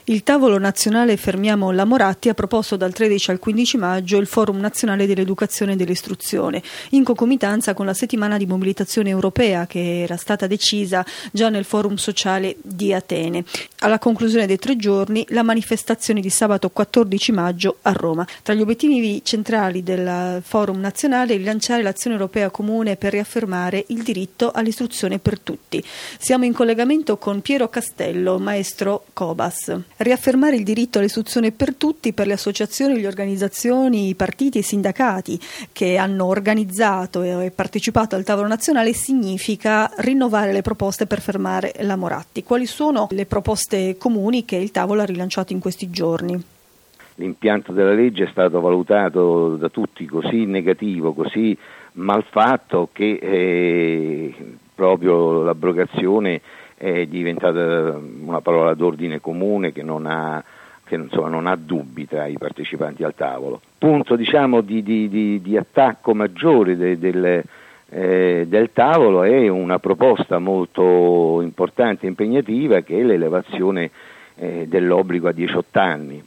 Il tavolo nazionale Fermiamo la Moratti ha proposto dal 13 al 15 maggio il Forum Nazionale dell'Educazione e dell'Istruzione, in concomitanza con la settimana di mobilitazione europea che era stata decisa già nel Forum Sociale di Atene. Alla conclusione dei 3 giorni, la manifestazione di sabato 14 maggio a Roma. Tra gli obiettivi centrali del Forum Nazionale è rilanciare l'azione europea comune per riaffermare il diritto all'istruzione per tutti. Siamo in collegamento con Piero Castello, maestro Cobas. Riaffermare il diritto all'istruzione per tutti per le associazioni, le organizzazioni, i partiti e i sindacati che hanno organizzato e partecipato al tavolo nazionale significa rinnovare le proposte per fermare la Moratti. Quali sono le proposte comuni che il tavolo ha rilanciato in questi giorni? L'impianto della legge è stato valutato da tutti così negativo, così malfatto che proprio l'abrogazione è diventata una parola d'ordine comune che non ha dubbi tra i partecipanti al tavolo. Punto di attacco maggiore del tavolo è una proposta molto importante e impegnativa che è l'elevazione dell'obbligo a 18 anni.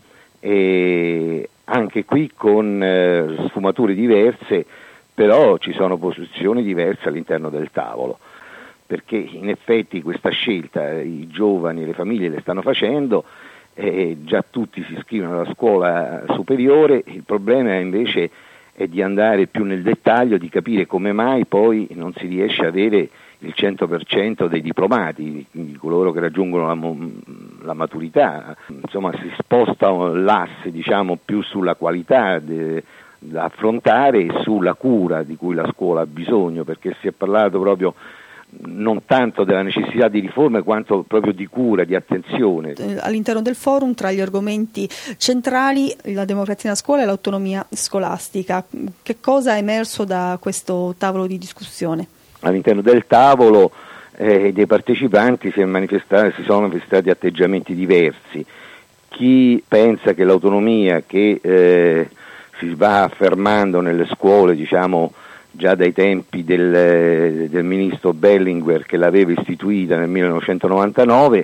E anche qui con sfumature diverse, però ci sono posizioni diverse all'interno del tavolo, perché in effetti questa scelta i giovani e le famiglie le stanno facendo, già tutti si iscrivono alla scuola superiore. Il problema invece è di andare più nel dettaglio, di capire come mai poi non si riesce ad avere il 100% dei diplomati, di coloro che raggiungono la maturità. Insomma, si sposta l'asse più sulla qualità da affrontare e sulla cura di cui la scuola ha bisogno, perché si è parlato proprio non tanto della necessità di riforme quanto proprio di cura, di attenzione. All'interno del forum, tra gli argomenti centrali, la democrazia nella scuola e l'autonomia scolastica. Che cosa è emerso da questo tavolo di discussione? All'interno del tavolo dei partecipanti si sono manifestati atteggiamenti diversi. Chi pensa che l'autonomia che si va affermando nelle scuole, già dai tempi del ministro Berlinguer, che l'aveva istituita nel 1999,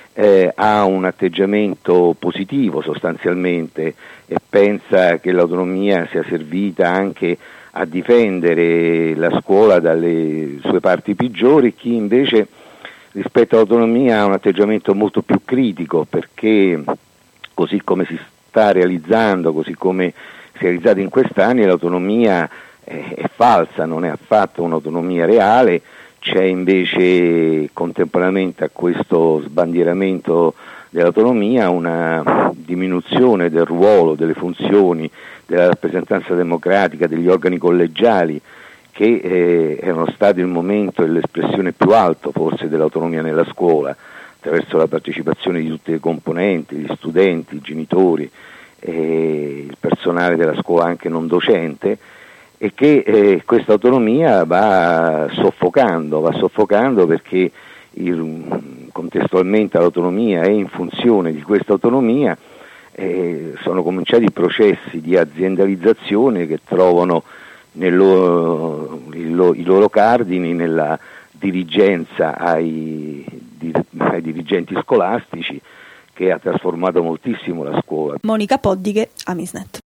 ha un atteggiamento positivo sostanzialmente e pensa che l'autonomia sia servita anche a difendere la scuola dalle sue parti peggiori. Chi invece rispetto all'autonomia ha un atteggiamento molto più critico, perché così come si sta realizzando, così come si è realizzato in quest'anni, l'autonomia è falsa, non è affatto un'autonomia reale. C'è invece contemporaneamente a questo sbandieramento dell'autonomia una diminuzione del ruolo, delle funzioni, della rappresentanza democratica, degli organi collegiali, che erano stati il momento e l'espressione più alta forse dell'autonomia nella scuola, attraverso la partecipazione di tutte le componenti, gli studenti, i genitori, il personale della scuola anche non docente, e che questa autonomia va soffocando perché contestualmente all'autonomia e in funzione di questa autonomia sono cominciati processi di aziendalizzazione che trovano i loro cardini nella dirigenza ai dirigenti scolastici, che ha trasformato moltissimo la scuola. Monica Poddighe, Amisnet.